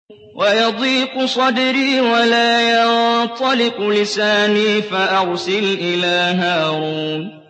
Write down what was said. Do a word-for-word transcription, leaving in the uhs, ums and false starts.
وَيَضِيقُ صَدْرِي وَلَا يَنطَلِقُ لِسَانِي فَأَرْسِلْ إِلَىٰ هَارُونَ